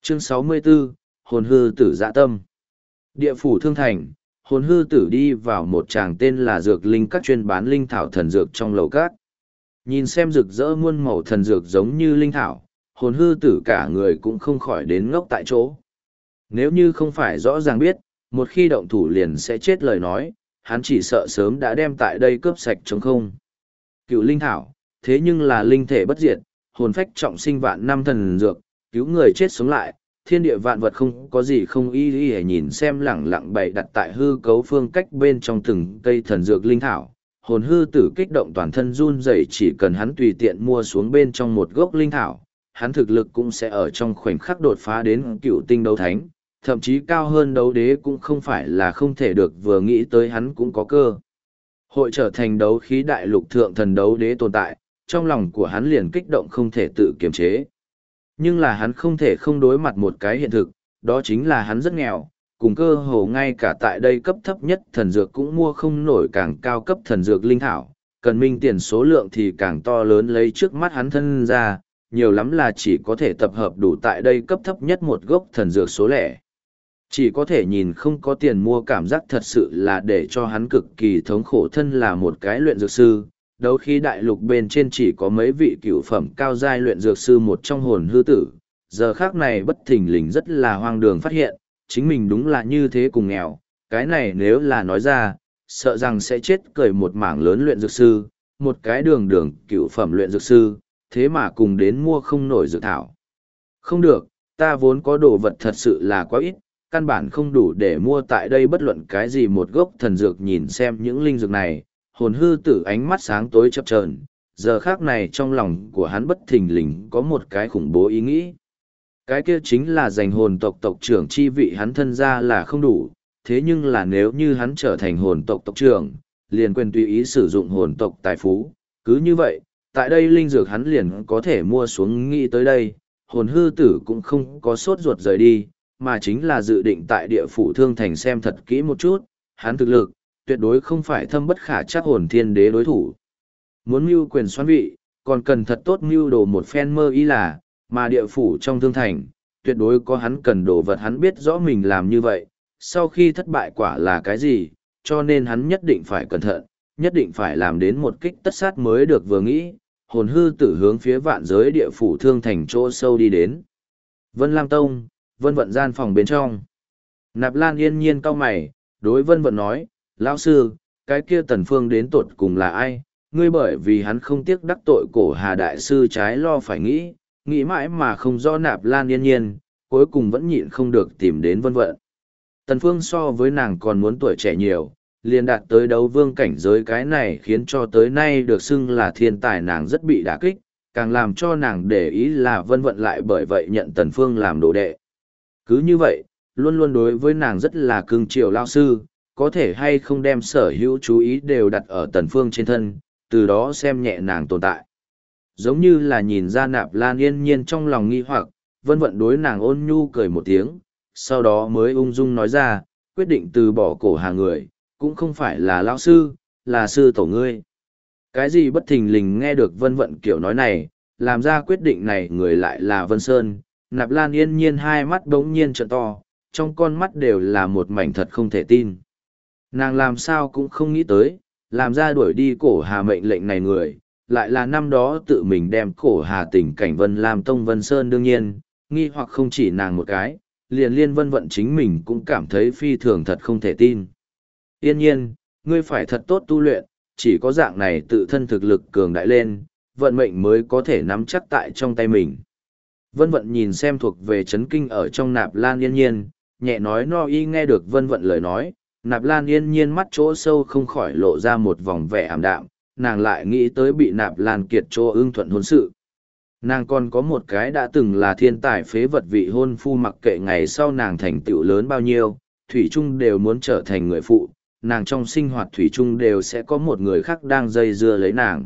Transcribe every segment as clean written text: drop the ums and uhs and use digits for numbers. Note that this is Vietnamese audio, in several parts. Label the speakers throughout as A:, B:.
A: Chương 64, Hồn hư tử dạ tâm. Địa phủ thương thành, hồn hư tử đi vào một tràng tên là Dược Linh Các chuyên bán linh thảo thần dược trong lầu cát. Nhìn xem rực rỡ muôn màu thần dược giống như linh thảo, hồn hư tử cả người cũng không khỏi đến ngốc tại chỗ. Nếu như không phải rõ ràng biết, một khi động thủ liền sẽ chết lời nói, hắn chỉ sợ sớm đã đem tại đây cướp sạch trống không. Cựu linh thảo, thế nhưng là linh thể bất diệt, hồn phách trọng sinh vạn năm thần dược, cứu người chết sống lại, thiên địa vạn vật không có gì không y y nhìn xem lẳng lặng bày đặt tại hư cấu phương cách bên trong từng cây thần dược linh thảo. Hồn hư tử kích động toàn thân run rẩy, chỉ cần hắn tùy tiện mua xuống bên trong một gốc linh thảo, hắn thực lực cũng sẽ ở trong khoảnh khắc đột phá đến cựu tinh đấu thánh, thậm chí cao hơn đấu đế cũng không phải là không thể được, vừa nghĩ tới hắn cũng có cơ hội trở thành đấu khí đại lục thượng thần đấu đế tồn tại, trong lòng của hắn liền kích động không thể tự kiềm chế. Nhưng là hắn không thể không đối mặt một cái hiện thực, đó chính là hắn rất nghèo, cùng cơ hồ ngay cả tại đây cấp thấp nhất thần dược cũng mua không nổi càng cao cấp thần dược linh thảo, cần minh tiền số lượng thì càng to lớn, lấy trước mắt hắn thân ra, nhiều lắm là chỉ có thể tập hợp đủ tại đây cấp thấp nhất một gốc thần dược số lẻ. Chỉ có thể nhìn không có tiền mua cảm giác thật sự là để cho hắn cực kỳ thống khổ. Thân là một cái luyện dược sư, đấu khí đại lục bên trên chỉ có mấy vị cựu phẩm cao giai luyện dược sư một trong hồn hư tử, giờ khác này bất thình lình rất là hoang đường phát hiện, chính mình đúng là như thế cùng nghèo, cái này nếu là nói ra, sợ rằng sẽ chết cười một mảng lớn luyện dược sư, một cái đường cựu phẩm luyện dược sư, thế mà cùng đến mua không nổi dược thảo. Không được, ta vốn có đồ vật thật sự là quá ít, căn bản không đủ để mua tại đây bất luận cái gì một gốc thần dược. Nhìn xem những linh dược này, hồn hư tử ánh mắt sáng tối chập chờn, giờ khác này trong lòng của hắn bất thình lình có một cái khủng bố ý nghĩ. Cái kia chính là giành hồn tộc tộc trưởng chi vị. Hắn thân ra là không đủ, thế nhưng là nếu như hắn trở thành hồn tộc tộc trưởng, liền quyền tùy ý sử dụng hồn tộc tài phú, cứ như vậy, tại đây linh dược hắn liền có thể mua xuống. Nghĩ tới đây, hồn hư tử cũng không có sốt ruột rời đi, mà chính là dự định tại địa phủ thương thành xem thật kỹ một chút, hắn thực lực, tuyệt đối không phải thâm bất khả trắc hồn thiên đế đối thủ. Muốn mưu quyền xoán vị, còn cần thật tốt mưu đồ một phen mơ ý là, mà địa phủ trong thương thành, tuyệt đối có hắn cần đồ vật. Hắn biết rõ mình làm như vậy, sau khi thất bại quả là cái gì, cho nên hắn nhất định phải cẩn thận, nhất định phải làm đến một kích tất sát mới được. Vừa nghĩ, hồn hư tử hướng phía vạn giới địa phủ thương thành chỗ sâu đi đến. Vân Lam Tông, Vân Vận gian phòng bên trong. Nạp Lan yên nhiên cau mày, đối Vân Vận nói, lão sư, cái kia Tần Phương đến tột cùng là ai? Ngươi bởi vì hắn không tiếc đắc tội cổ Hà đại sư trái lo phải nghĩ mãi mà không rõ. Nạp Lan yên nhiên, cuối cùng vẫn nhịn không được tìm đến Vân Vận. Tần Phương so với nàng còn muốn tuổi trẻ nhiều, liền đạt tới đấu vương cảnh giới, cái này khiến cho tới nay được xưng là thiên tài nàng rất bị đả kích, càng làm cho nàng để ý là Vân Vận lại bởi vậy nhận Tần Phương làm đồ đệ. Cứ như vậy, luôn luôn đối với nàng rất là cưng chiều lao sư, có thể hay không đem sở hữu chú ý đều đặt ở Tần Phương trên thân, từ đó xem nhẹ nàng tồn tại. Giống như là nhìn ra Nạp Lan yên nhiên trong lòng nghi hoặc, Vân Vận đối nàng ôn nhu cười một tiếng, sau đó mới ung dung nói ra, quyết định từ bỏ cổ Hà người, cũng không phải là lão sư, là sư tổ ngươi. Cái gì bất thình lình nghe được Vân Vận kiểu nói này, làm ra quyết định này người lại là Vân Sơn. Nạp Lan yên nhiên hai mắt bỗng nhiên trợn to, trong con mắt đều là một mảnh thật không thể tin. Nàng làm sao cũng không nghĩ tới, làm ra đuổi đi cổ Hà mệnh lệnh này người, lại là năm đó tự mình đem cổ Hà tình cảnh Vân Lam Tông Vân Sơn. Đương nhiên, nghi hoặc không chỉ nàng một cái, liền liên Vân Vận chính mình cũng cảm thấy phi thường thật không thể tin. Yên nhiên, ngươi phải thật tốt tu luyện, chỉ có dạng này tự thân thực lực cường đại lên, vận mệnh mới có thể nắm chắc tại trong tay mình. Vân Vận nhìn xem thuộc về chấn kinh ở trong Nạp Lan yên nhiên, nhẹ nói no y. Nghe được Vân Vận lời nói, Nạp Lan yên nhiên mắt chỗ sâu không khỏi lộ ra một vòng vẻ ảm đạm, nàng lại nghĩ tới bị Nạp Lan Kiệt chỗ ưng thuận hôn sự. Nàng còn có một cái đã từng là thiên tài phế vật vị hôn phu, mặc kệ ngày sau nàng thành tựu lớn bao nhiêu, thủy chung đều muốn trở thành người phụ, nàng trong sinh hoạt thủy chung đều sẽ có một người khác đang dây dưa lấy nàng.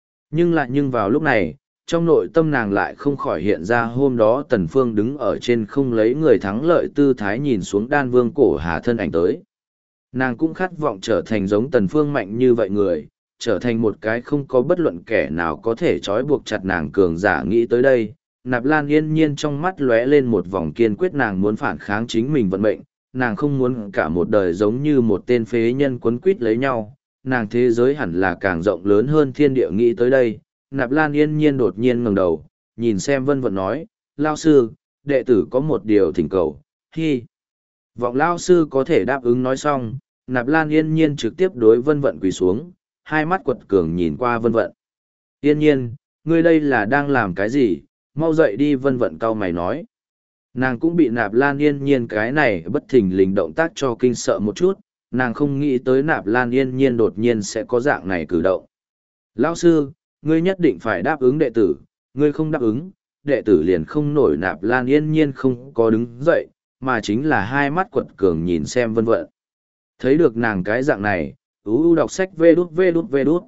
A: Nhưng vào lúc này, trong nội tâm nàng lại không khỏi hiện ra hôm đó Tần Phương đứng ở trên không lấy người thắng lợi tư thái nhìn xuống đan vương cổ Hà thân ảnh tới. Nàng cũng khát vọng trở thành giống Tần Phương mạnh như vậy người, trở thành một cái không có bất luận kẻ nào có thể trói buộc chặt nàng cường giả. Nghĩ tới đây, Nạp Lan Yên Nhiên trong mắt lóe lên một vòng kiên quyết, nàng muốn phản kháng chính mình vận mệnh, nàng không muốn cả một đời giống như một tên phế nhân quấn quýt lấy nhau, nàng thế giới hẳn là càng rộng lớn hơn thiên địa. Nghĩ tới đây, Nạp Lan Yên Nhiên đột nhiên ngẩng đầu, nhìn xem Vân Vận nói, Lao sư, đệ tử có một điều thỉnh cầu, hi. Vọng Lao sư có thể đáp ứng. Nói xong, Nạp Lan Yên Nhiên trực tiếp đối Vân Vận quỳ xuống, hai mắt quật cường nhìn qua Vân Vận. Yên Nhiên, ngươi đây là đang làm cái gì? Mau dậy đi. Vân Vận cau mày nói. Nàng cũng bị Nạp Lan Yên Nhiên cái này bất thình lình động tác cho kinh sợ một chút, nàng không nghĩ tới Nạp Lan Yên Nhiên đột nhiên sẽ có dạng này cử động. Lão sư, ngươi nhất định phải đáp ứng đệ tử, ngươi không đáp ứng, đệ tử liền không nổi. Nạp Lan Yên Nhiên không có đứng dậy, mà chính là hai mắt quật cường nhìn xem Vân Vận. Thấy được nàng cái dạng này, đọc sách vê đút.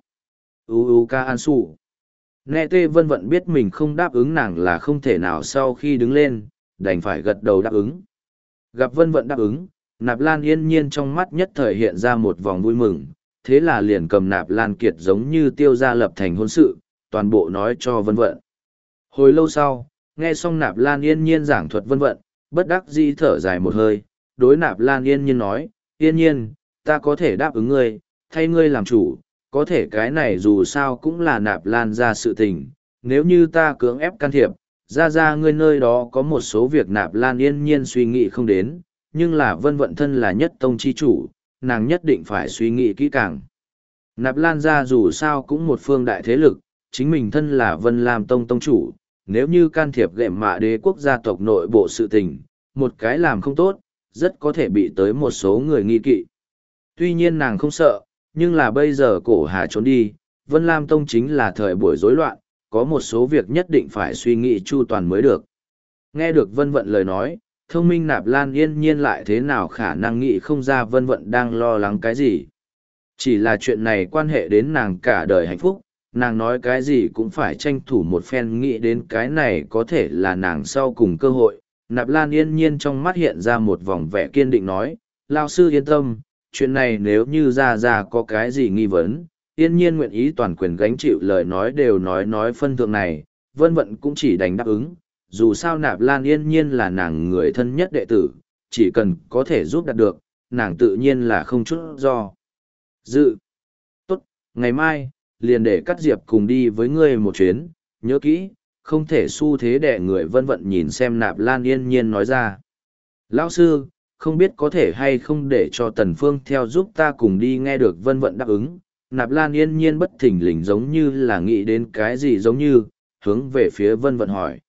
A: Ca An Sủ. Nghe tê Vân Vận biết mình không đáp ứng nàng là không thể nào, sau khi đứng lên, đành phải gật đầu đáp ứng. Gặp Vân Vận đáp ứng, Nạp Lan Yên Nhiên trong mắt nhất thời hiện ra một vòng vui mừng, thế là liền cầm Nạp Lan Kiệt giống như tiêu ra lập thành hôn sự, toàn bộ nói cho Vân Vận. Hồi lâu sau, nghe xong Nạp Lan Yên Nhiên giảng thuật Vân Vận, bất đắc dĩ thở dài một hơi, đối Nạp Lan Yên Nhiên nói, Yên Nhiên, ta có thể đáp ứng ngươi, thay ngươi làm chủ, có thể cái này dù sao cũng là Nạp Lan ra sự tình, nếu như ta cưỡng ép can thiệp, ra ngươi nơi đó có một số việc Nạp Lan Yên Nhiên suy nghĩ không đến, nhưng là Vân Vận thân là nhất tông chi chủ, nàng nhất định phải suy nghĩ kỹ càng. Nạp Lan ra dù sao cũng một phương đại thế lực, chính mình thân là Vân Lam tông tông chủ, nếu như can thiệp gệm mạ đế quốc gia tộc nội bộ sự tình, một cái làm không tốt, rất có thể bị tới một số người nghi kỵ. Tuy nhiên nàng không sợ, nhưng là bây giờ cổ hà trốn đi, Vân Lam tông chính là thời buổi rối loạn, có một số việc nhất định phải suy nghĩ chu toàn mới được. Nghe được Vân Vận lời nói, thông minh Nạp Lan Yên Nhiên lại thế nào khả năng nghĩ không ra Vân Vận đang lo lắng cái gì. Chỉ là chuyện này quan hệ đến nàng cả đời hạnh phúc, nàng nói cái gì cũng phải tranh thủ một phen, nghĩ đến cái này có thể là nàng sau cùng cơ hội. Nạp Lan Yên Nhiên trong mắt hiện ra một vòng vẻ kiên định nói, Lao sư yên tâm, chuyện này nếu như ra có cái gì nghi vấn, Yên Nhiên nguyện ý toàn quyền gánh chịu. Lời nói đều nói phân thượng này, Vân Vận cũng chỉ đành đáp ứng, dù sao Nạp Lan Yên Nhiên là nàng người thân nhất đệ tử, chỉ cần có thể giúp đạt được, nàng tự nhiên là không chút do dự. Tốt, ngày mai, liền để Cắt Diệp cùng đi với ngươi một chuyến, nhớ kỹ, không thể xu thế đẻ người. Vân Vận nhìn xem Nạp Lan Yên Nhiên nói ra. Lão sư, không biết có thể hay không để cho Tần Phương theo giúp ta cùng đi. Nghe được Vân Vận đáp ứng, Nạp Lan Yên Nhiên bất thình lình giống như là nghĩ đến cái gì giống như, hướng về phía Vân Vận hỏi.